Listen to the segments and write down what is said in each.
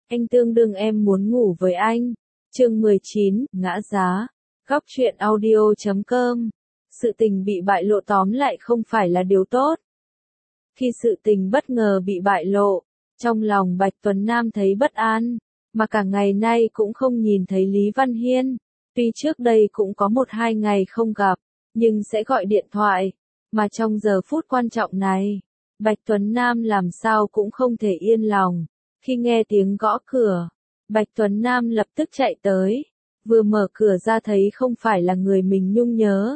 Anh tương đương em muốn ngủ với anh. Chương 19, ngã giá. Góc truyện audio.com. Sự tình bị bại lộ tóm lại không phải là điều tốt. Khi sự tình bất ngờ bị bại lộ, trong lòng Bạch Tuấn Nam thấy bất an, mà cả ngày nay cũng không nhìn thấy Lý Văn Hiên. Tuy trước đây cũng có 1-2 ngày không gặp, nhưng sẽ gọi điện thoại, mà trong giờ phút quan trọng này, Bạch Tuấn Nam làm sao cũng không thể yên lòng. Khi nghe tiếng gõ cửa, Bạch Tuấn Nam lập tức chạy tới, vừa mở cửa ra thấy không phải là người mình nhung nhớ.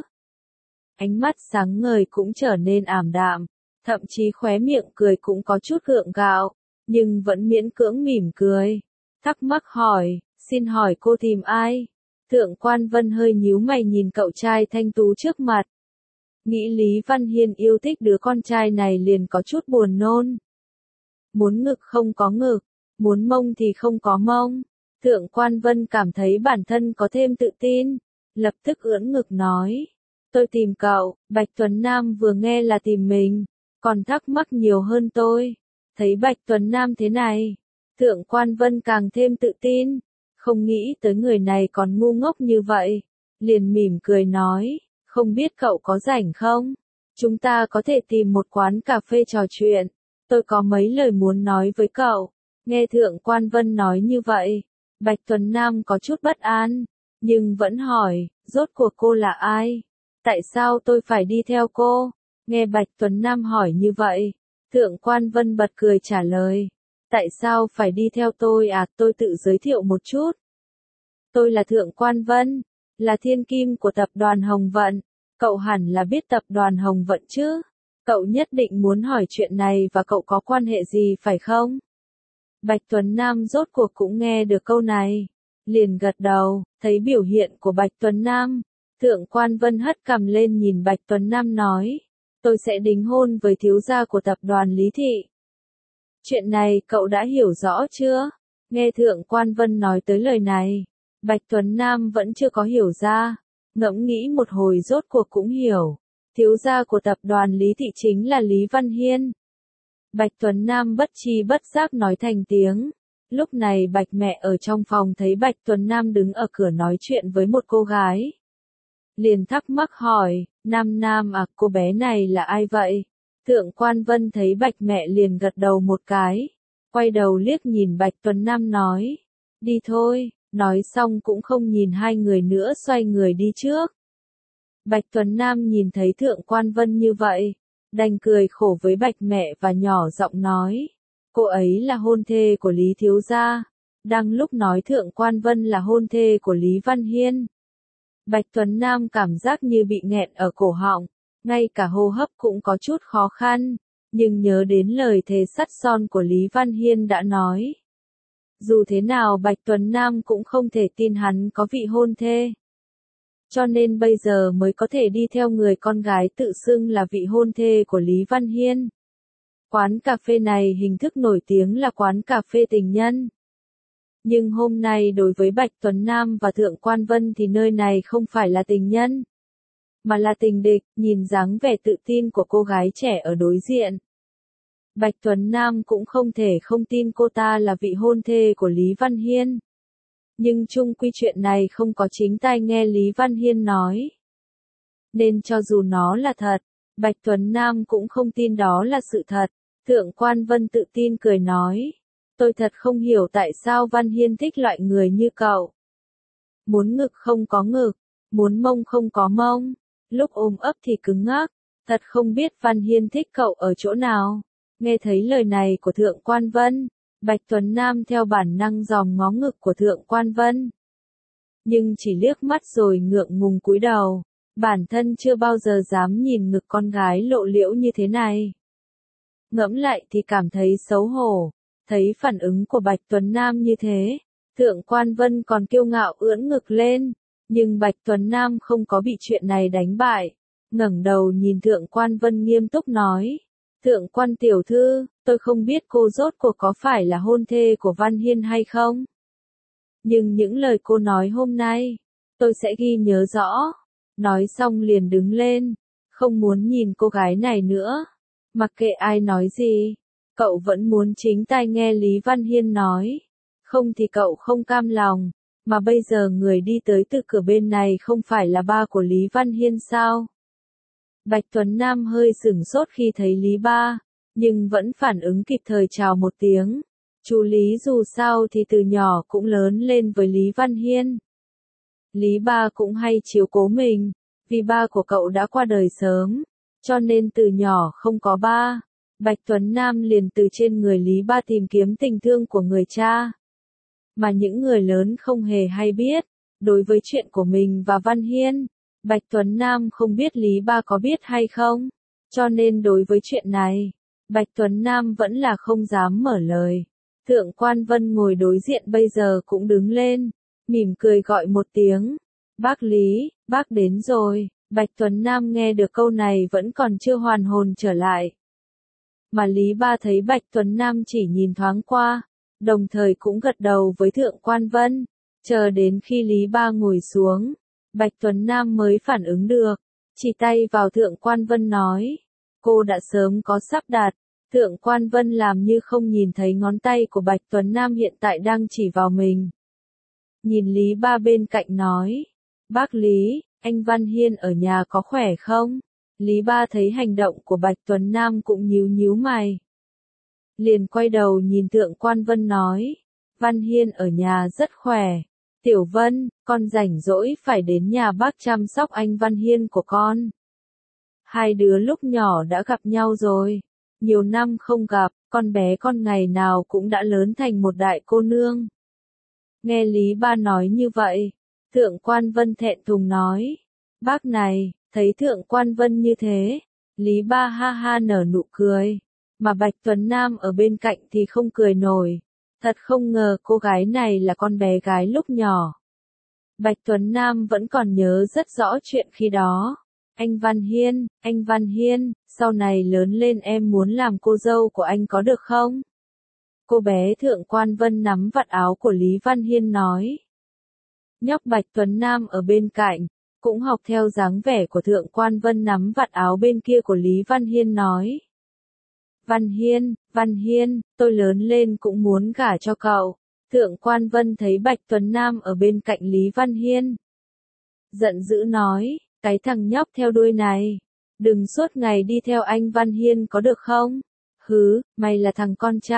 Ánh mắt sáng ngời cũng trở nên ảm đạm, thậm chí khóe miệng cười cũng có chút gượng gạo, nhưng vẫn miễn cưỡng mỉm cười. Thắc mắc hỏi, xin hỏi cô tìm ai? Thượng Quan Vân hơi nhíu mày nhìn cậu trai thanh tú trước mặt. Nghĩ Lý Văn Hiên yêu thích đứa con trai này liền có chút buồn nôn. Muốn ngực không có ngực, muốn mông thì không có mông. Thượng Quan Vân cảm thấy bản thân có thêm tự tin, lập tức ưỡn ngực nói. Tôi tìm cậu. Bạch Tuấn Nam vừa nghe là tìm mình, còn thắc mắc nhiều hơn tôi. Thấy Bạch Tuấn Nam thế này, Thượng Quan Vân càng thêm tự tin, không nghĩ tới người này còn ngu ngốc như vậy. Liền mỉm cười nói, không biết cậu có rảnh không? Chúng ta có thể tìm một quán cà phê trò chuyện. Tôi có mấy lời muốn nói với cậu. Nghe Thượng Quan Vân nói như vậy, Bạch Tuấn Nam có chút bất an, nhưng vẫn hỏi, rốt cuộc cô là ai? Tại sao tôi phải đi theo cô? Nghe Bạch Tuấn Nam hỏi như vậy, Thượng Quan Vân bật cười trả lời. Tại sao phải đi theo tôi à? Tôi tự giới thiệu một chút. Tôi là Thượng Quan Vân, là thiên kim của tập đoàn Hồng Vận. Cậu hẳn là biết tập đoàn Hồng Vận chứ? Cậu nhất định muốn hỏi chuyện này và cậu có quan hệ gì phải không? Bạch Tuấn Nam rốt cuộc cũng nghe được câu này, liền gật đầu. Thấy biểu hiện của Bạch Tuấn Nam, Thượng Quan Vân hất cằm lên nhìn Bạch Tuấn Nam nói, tôi sẽ đính hôn với thiếu gia của tập đoàn Lý Thị. Chuyện này cậu đã hiểu rõ chưa? Nghe Thượng Quan Vân nói tới lời này, Bạch Tuấn Nam vẫn chưa có hiểu ra, ngẫm nghĩ một hồi rốt cuộc cũng hiểu. Thiếu gia của tập đoàn Lý Thị chính là Lý Văn Hiên. Bạch Tuấn Nam bất tri bất giác nói thành tiếng. Lúc này Bạch mẹ ở trong phòng thấy Bạch Tuấn Nam đứng ở cửa nói chuyện với một cô gái. Liền thắc mắc hỏi, Nam à, cô bé này là ai vậy? Thượng Quan Vân thấy Bạch mẹ liền gật đầu một cái, quay đầu liếc nhìn Bạch Tuấn Nam nói, đi thôi, nói xong cũng không nhìn hai người nữa xoay người đi trước. Bạch Tuấn Nam nhìn thấy Thượng Quan Vân như vậy, đành cười khổ với Bạch mẹ và nhỏ giọng nói, cô ấy là hôn thê của Lý thiếu gia. Đang lúc nói Thượng Quan Vân là hôn thê của Lý Văn Hiên, Bạch Tuấn Nam cảm giác như bị nghẹn ở cổ họng, ngay cả hô hấp cũng có chút khó khăn, nhưng nhớ đến lời thề sắt son của Lý Văn Hiên đã nói. Dù thế nào Bạch Tuấn Nam cũng không thể tin hắn có vị hôn thê. Cho nên bây giờ mới có thể đi theo người con gái tự xưng là vị hôn thê của Lý Văn Hiên. Quán cà phê này hình thức nổi tiếng là quán cà phê tình nhân. Nhưng hôm nay đối với Bạch Tuấn Nam và Thượng Quan Vân thì nơi này không phải là tình nhân, mà là tình địch. Nhìn dáng vẻ tự tin của cô gái trẻ ở đối diện, Bạch Tuấn Nam cũng không thể không tin cô ta là vị hôn thê của Lý Văn Hiên. Nhưng chung quy chuyện này không có chính tai nghe Lý Văn Hiên nói. Nên cho dù nó là thật, Bạch Tuấn Nam cũng không tin đó là sự thật. Thượng Quan Vân tự tin cười nói, tôi thật không hiểu tại sao Văn Hiên thích loại người như cậu. Muốn ngực không có ngực, muốn mông không có mông, lúc ôm ấp thì cứng ngắc, thật không biết Văn Hiên thích cậu ở chỗ nào. Nghe thấy lời này của Thượng Quan Vân, Bạch Tuấn Nam theo bản năng dòm ngó ngực của Thượng Quan Vân. Nhưng chỉ liếc mắt rồi ngượng ngùng cúi đầu, bản thân chưa bao giờ dám nhìn ngực con gái lộ liễu như thế này. Ngẫm lại thì cảm thấy xấu hổ, thấy phản ứng của Bạch Tuấn Nam như thế, Thượng Quan Vân còn kiêu ngạo ưỡn ngực lên, nhưng Bạch Tuấn Nam không có bị chuyện này đánh bại, ngẩng đầu nhìn Thượng Quan Vân nghiêm túc nói, Thượng Quan tiểu thư, tôi không biết cô rốt cuộc có phải là hôn thê của Văn Hiên hay không. Nhưng những lời cô nói hôm nay, tôi sẽ ghi nhớ rõ. Nói xong liền đứng lên, không muốn nhìn cô gái này nữa. Mặc kệ ai nói gì, cậu vẫn muốn chính tai nghe Lý Văn Hiên nói. không thì cậu không cam lòng, mà bây giờ người đi tới từ cửa bên này không phải là ba của Lý Văn Hiên sao? Bạch Tuấn Nam hơi sửng sốt khi thấy Lý Ba, nhưng vẫn phản ứng kịp thời chào một tiếng. Chú Lý dù sao thì từ nhỏ cũng lớn lên với Lý Văn Hiên. Lý Ba cũng hay chiếu cố mình, vì ba của cậu đã qua đời sớm, cho nên từ nhỏ không có ba. Bạch Tuấn Nam liền từ trên người Lý Ba tìm kiếm tình thương của người cha. Mà những người lớn không hề hay biết, đối với chuyện của mình và Văn Hiên, Bạch Tuấn Nam không biết Lý Ba có biết hay không, cho nên đối với chuyện này, Bạch Tuấn Nam vẫn là không dám mở lời. Thượng Quan Vân ngồi đối diện bây giờ cũng đứng lên, mỉm cười gọi một tiếng. Bác Lý, bác đến rồi. Bạch Tuấn Nam nghe được câu này vẫn còn chưa hoàn hồn trở lại. Mà Lý Ba thấy Bạch Tuấn Nam chỉ nhìn thoáng qua, đồng thời cũng gật đầu với Thượng Quan Vân. Chờ đến khi Lý Ba ngồi xuống, Bạch Tuấn Nam mới phản ứng được, chỉ tay vào Thượng Quan Vân nói. Cô đã sớm có sắp đặt. Thượng Quan Vân làm như không nhìn thấy ngón tay của Bạch Tuấn Nam hiện tại đang chỉ vào mình. Nhìn Lý Ba bên cạnh nói. Bác Lý, anh Văn Hiên ở nhà có khỏe không? Lý Ba thấy hành động của Bạch Tuấn Nam cũng nhíu nhíu mày. Liền quay đầu nhìn Thượng Quan Vân nói. Văn Hiên ở nhà rất khỏe. Tiểu Vân, con rảnh rỗi phải đến nhà bác chăm sóc anh Văn Hiên của con. Hai đứa lúc nhỏ đã gặp nhau rồi. Nhiều năm không gặp, con bé con ngày nào cũng đã lớn thành một đại cô nương. Nghe Lý Ba nói như vậy, Thượng Quan Vân thẹn thùng nói. Bác này, thấy Thượng Quan Vân như thế, Lý Ba ha ha nở nụ cười. Mà Bạch Tuấn Nam ở bên cạnh thì không cười nổi. Thật không ngờ cô gái này là con bé gái lúc nhỏ. Bạch Tuấn Nam vẫn còn nhớ rất rõ chuyện khi đó. Anh Văn Hiên, sau này lớn lên em muốn làm cô dâu của anh có được không? Cô bé Thượng Quan Vân nắm vạt áo của Lý Văn Hiên nói. Nhóc Bạch Tuấn Nam ở bên cạnh, cũng học theo dáng vẻ của Thượng Quan Vân nắm vạt áo bên kia của Lý Văn Hiên nói. Văn Hiên, tôi lớn lên cũng muốn gả cho cậu. Thượng Quan Vân thấy Bạch Tuấn Nam ở bên cạnh Lý Văn Hiên. Giận dữ nói. Cái thằng nhóc theo đuôi này, đừng suốt ngày đi theo anh Văn Hiên có được không? Hứ, mày là thằng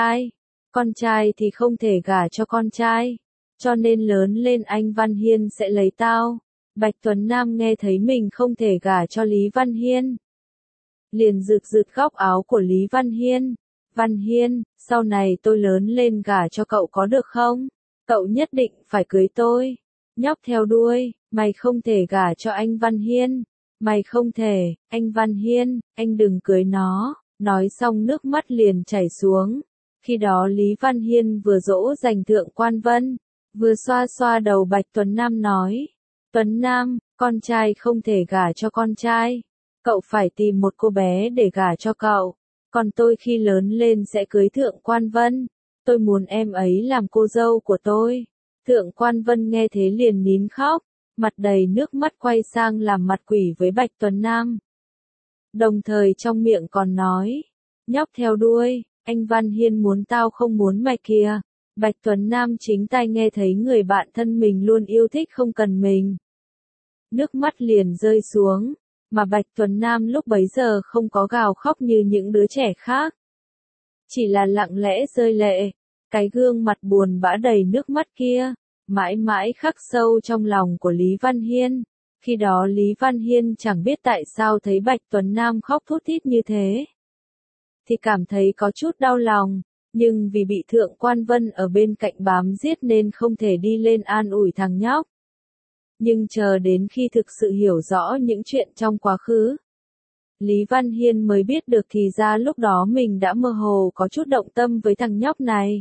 con trai thì không thể gả cho con trai, cho nên lớn lên anh Văn Hiên sẽ lấy tao. Bạch Tuấn Nam nghe thấy mình không thể gả cho Lý Văn Hiên, liền rực góc áo của Lý Văn Hiên. Văn Hiên, sau này tôi lớn lên gả cho cậu có được không? Cậu nhất định phải cưới tôi. Nhóc theo đuôi, mày không thể gả cho anh Văn Hiên. Mày không thể, anh Văn Hiên, anh đừng cưới nó. Nói xong nước mắt liền chảy xuống. Khi đó Lý Văn Hiên vừa dỗ dành Thượng Quan Vân, vừa xoa xoa đầu Bạch Tuấn Nam nói. Tuấn Nam, con trai không thể gả cho con trai. Cậu phải tìm một cô bé để gả cho cậu. Còn tôi khi lớn lên sẽ cưới Thượng Quan Vân. Tôi muốn em ấy làm cô dâu của tôi. Thượng Quan Vân nghe thế liền nín khóc, mặt đầy nước mắt quay sang làm mặt quỷ với Bạch Tuấn Nam. Đồng thời trong miệng còn nói, nhóc theo đuôi, anh Văn Hiên muốn tao không muốn mày kìa. Bạch Tuấn Nam chính tai nghe thấy người bạn thân mình luôn yêu thích không cần mình. Nước mắt liền rơi xuống, mà Bạch Tuấn Nam lúc bấy giờ không có gào khóc như những đứa trẻ khác. Chỉ là lặng lẽ rơi lệ, cái gương mặt buồn bã đầy nước mắt kia, mãi mãi khắc sâu trong lòng của Lý Văn Hiên. Khi đó Lý Văn Hiên chẳng biết tại sao thấy Bạch Tuấn Nam khóc thút thít như thế, thì cảm thấy có chút đau lòng, nhưng vì bị Thượng Quan Vân ở bên cạnh bám giết nên không thể đi lên an ủi thằng nhóc. Nhưng chờ đến khi thực sự hiểu rõ những chuyện trong quá khứ, Lý Văn Hiên mới biết được thì ra lúc đó mình đã mơ hồ có chút động tâm với thằng nhóc này.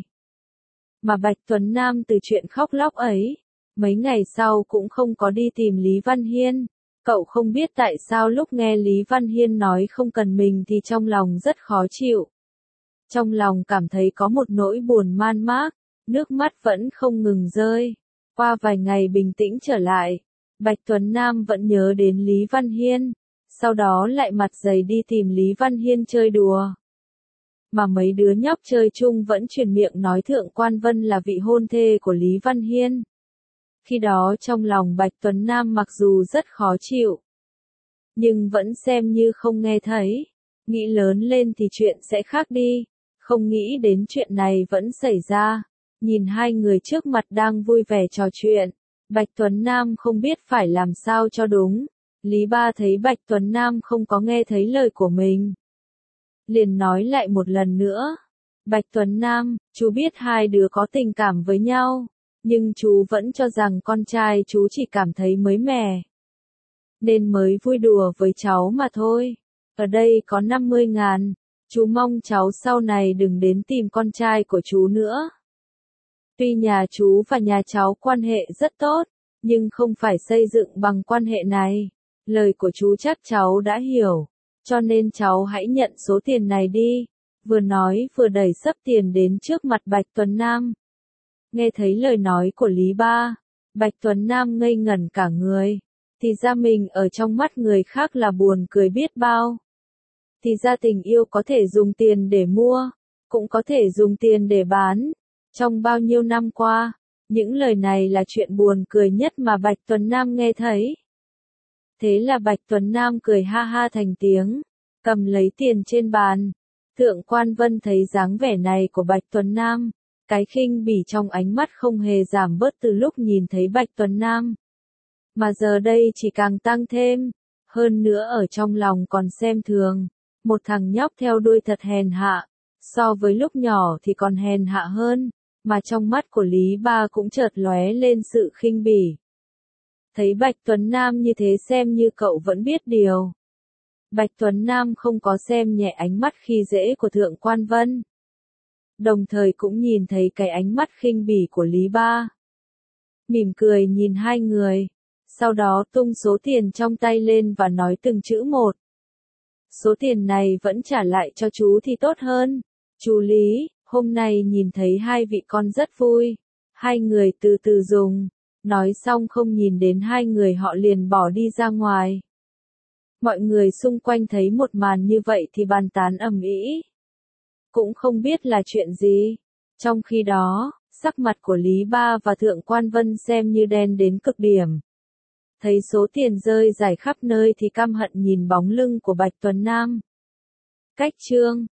Mà Bạch Tuấn Nam từ chuyện khóc lóc ấy, mấy ngày sau cũng không có đi tìm Lý Văn Hiên. Cậu không biết tại sao lúc nghe Lý Văn Hiên nói không cần mình thì trong lòng rất khó chịu. Trong lòng cảm thấy có một nỗi buồn man mác, nước mắt vẫn không ngừng rơi. Qua vài ngày bình tĩnh trở lại, Bạch Tuấn Nam vẫn nhớ đến Lý Văn Hiên, sau đó lại mặt dày đi tìm Lý Văn Hiên chơi đùa. mà mấy đứa nhóc chơi chung vẫn truyền miệng nói Thượng Quan Vân là vị hôn thê của Lý Văn Hiên. Khi đó trong lòng Bạch Tuấn Nam mặc dù rất khó chịu, nhưng vẫn xem như không nghe thấy. Nghĩ lớn lên thì chuyện sẽ khác đi, không nghĩ đến chuyện này vẫn xảy ra. Nhìn hai người trước mặt đang vui vẻ trò chuyện, Bạch Tuấn Nam không biết phải làm sao cho đúng. Lý Ba thấy Bạch Tuấn Nam không có nghe thấy lời của mình, liền nói lại một lần nữa. Bạch Tuấn Nam, chú biết hai đứa có tình cảm với nhau, nhưng chú vẫn cho rằng con trai chú chỉ cảm thấy mới mẻ, nên mới vui đùa với cháu mà thôi. Ở đây có 50.000, chú mong cháu sau này đừng đến tìm con trai của chú nữa. Tuy nhà chú và nhà cháu quan hệ rất tốt, nhưng không phải xây dựng bằng quan hệ này. Lời của chú chắc cháu đã hiểu, cho nên cháu hãy nhận số tiền này đi. Vừa nói vừa đẩy xấp tiền đến trước mặt Bạch Tuấn Nam. Nghe thấy lời nói của Lý Ba, Bạch Tuấn Nam ngây ngẩn cả người. Thì ra mình ở trong mắt người khác là buồn cười biết bao. Thì ra tình yêu có thể dùng tiền để mua, cũng có thể dùng tiền để bán. Trong bao nhiêu năm qua, những lời này là chuyện buồn cười nhất mà Bạch Tuấn Nam nghe thấy. Thế là Bạch Tuấn Nam cười ha ha thành tiếng, cầm lấy tiền trên bàn. Thượng Quan Vân thấy dáng vẻ này của Bạch Tuấn Nam, cái khinh bỉ trong ánh mắt không hề giảm bớt từ lúc nhìn thấy Bạch Tuấn Nam. Mà giờ đây chỉ càng tăng thêm, hơn nữa ở trong lòng còn xem thường. Một thằng nhóc theo đuôi thật hèn hạ, so với lúc nhỏ thì còn hèn hạ hơn, mà trong mắt của Lý Ba cũng chợt lóe lên sự khinh bỉ. Thấy Bạch Tuấn Nam như thế xem như cậu vẫn biết điều. Bạch Tuấn Nam không có xem nhẹ ánh mắt khi dễ của Thượng Quan Vân. Đồng thời cũng nhìn thấy cái ánh mắt khinh bỉ của Lý Ba. Mỉm cười nhìn hai người, sau đó tung số tiền trong tay lên và nói từng chữ một. Số tiền này vẫn trả lại cho chú thì tốt hơn. Chú Lý, hôm nay nhìn thấy hai vị con rất vui. Hai người từ từ dùng. Nói xong không nhìn đến hai người họ liền bỏ đi ra ngoài. Mọi người xung quanh thấy một màn như vậy thì bàn tán ầm ĩ. Cũng không biết là chuyện gì. Trong khi đó, sắc mặt của Lý Ba và Thượng Quan Vân xem như đen đến cực điểm. Thấy số tiền rơi rải khắp nơi thì căm hận nhìn bóng lưng của Bạch Tuấn Nam. Cách chương